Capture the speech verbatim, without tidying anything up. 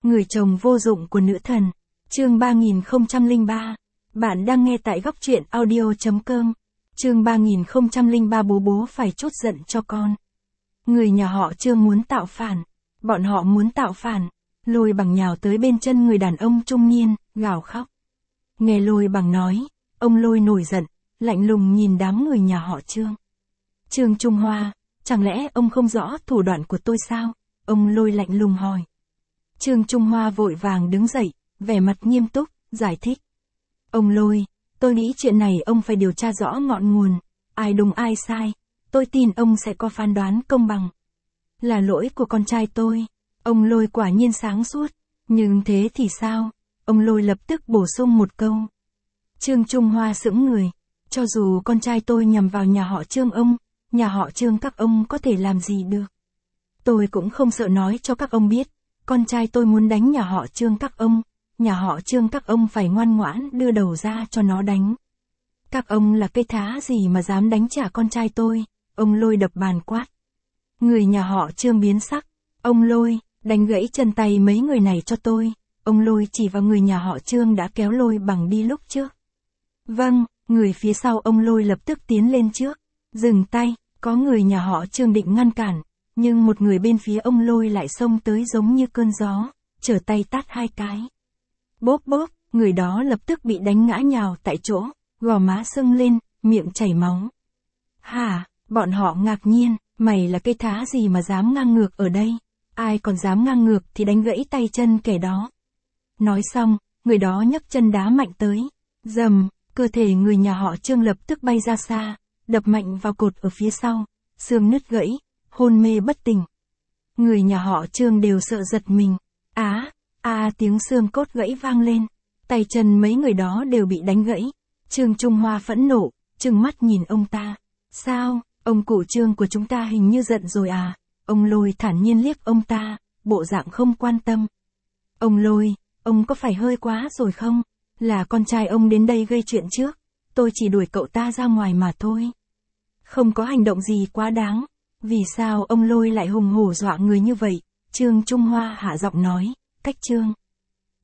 Người chồng vô dụng của nữ thần. Chương ba nghìn không trăm lẻ ba. Bạn đang nghe tại góc truyện audio chấm com. Chương ba nghìn không trăm lẻ ba. Bố bố phải trút giận cho con. Người nhà họ Trương muốn tạo phản. Bọn họ muốn tạo phản. Lôi Bằng nhào tới bên chân người đàn ông trung niên, gào khóc. Nghe Lôi Bằng nói, ông Lôi nổi giận, lạnh lùng nhìn đám người nhà họ Trương. Trương Trung Hoa, chẳng lẽ ông không rõ thủ đoạn của tôi sao? Ông Lôi lạnh lùng hỏi. Trương Trung Hoa vội vàng đứng dậy, vẻ mặt nghiêm túc, giải thích. Ông Lôi, tôi nghĩ chuyện này ông phải điều tra rõ ngọn nguồn, ai đúng ai sai, tôi tin ông sẽ có phán đoán công bằng. Là lỗi của con trai tôi, ông Lôi quả nhiên sáng suốt, nhưng thế thì sao? Ông Lôi lập tức bổ sung một câu. Trương Trung Hoa sững người, cho dù con trai tôi nhằm vào nhà họ Trương ông, nhà họ Trương các ông có thể làm gì được. Tôi cũng không sợ nói cho các ông biết, con trai tôi muốn đánh nhà họ Trương các ông, nhà họ Trương các ông phải ngoan ngoãn đưa đầu ra cho nó đánh. Các ông là cây thá gì mà dám đánh trả con trai tôi, ông Lôi đập bàn quát. Người nhà họ Trương biến sắc, ông Lôi, đánh gãy chân tay mấy người này cho tôi, ông Lôi chỉ vào người nhà họ Trương đã kéo Lôi Bằng đi lúc trước. Vâng, người phía sau ông Lôi lập tức tiến lên trước, dừng tay, có người nhà họ Trương định ngăn cản, nhưng một người bên phía ông Lôi lại xông tới giống như cơn gió, trở tay tát hai cái. Bốp bốp, người đó lập tức bị đánh ngã nhào tại chỗ, gò má sưng lên, miệng chảy máu. Hả, bọn họ ngạc nhiên, mày là cây thá gì mà dám ngang ngược ở đây, ai còn dám ngang ngược thì đánh gãy tay chân kẻ đó. Nói xong, người đó nhấc chân đá mạnh tới, dầm, cơ thể người nhà họ Trương lập tức bay ra xa, đập mạnh vào cột ở phía sau, xương nứt gãy, hôn mê bất tỉnh. Người nhà họ Trương đều sợ giật mình, á, a tiếng xương cốt gãy vang lên, tay chân mấy người đó đều bị đánh gãy. Trương Trung Hoa phẫn nộ, trừng mắt nhìn ông ta. Sao, ông cụ Trương của chúng ta hình như giận rồi à? Ông Lôi thản nhiên liếc ông ta, bộ dạng không quan tâm. Ông Lôi, ông có phải hơi quá rồi không? Là con trai ông đến đây gây chuyện trước, tôi chỉ đuổi cậu ta ra ngoài mà thôi. Không có hành động gì quá đáng. Vì sao ông Lôi lại hùng hổ dọa người như vậy? Trương Trung Hoa hạ giọng nói, cách Trương.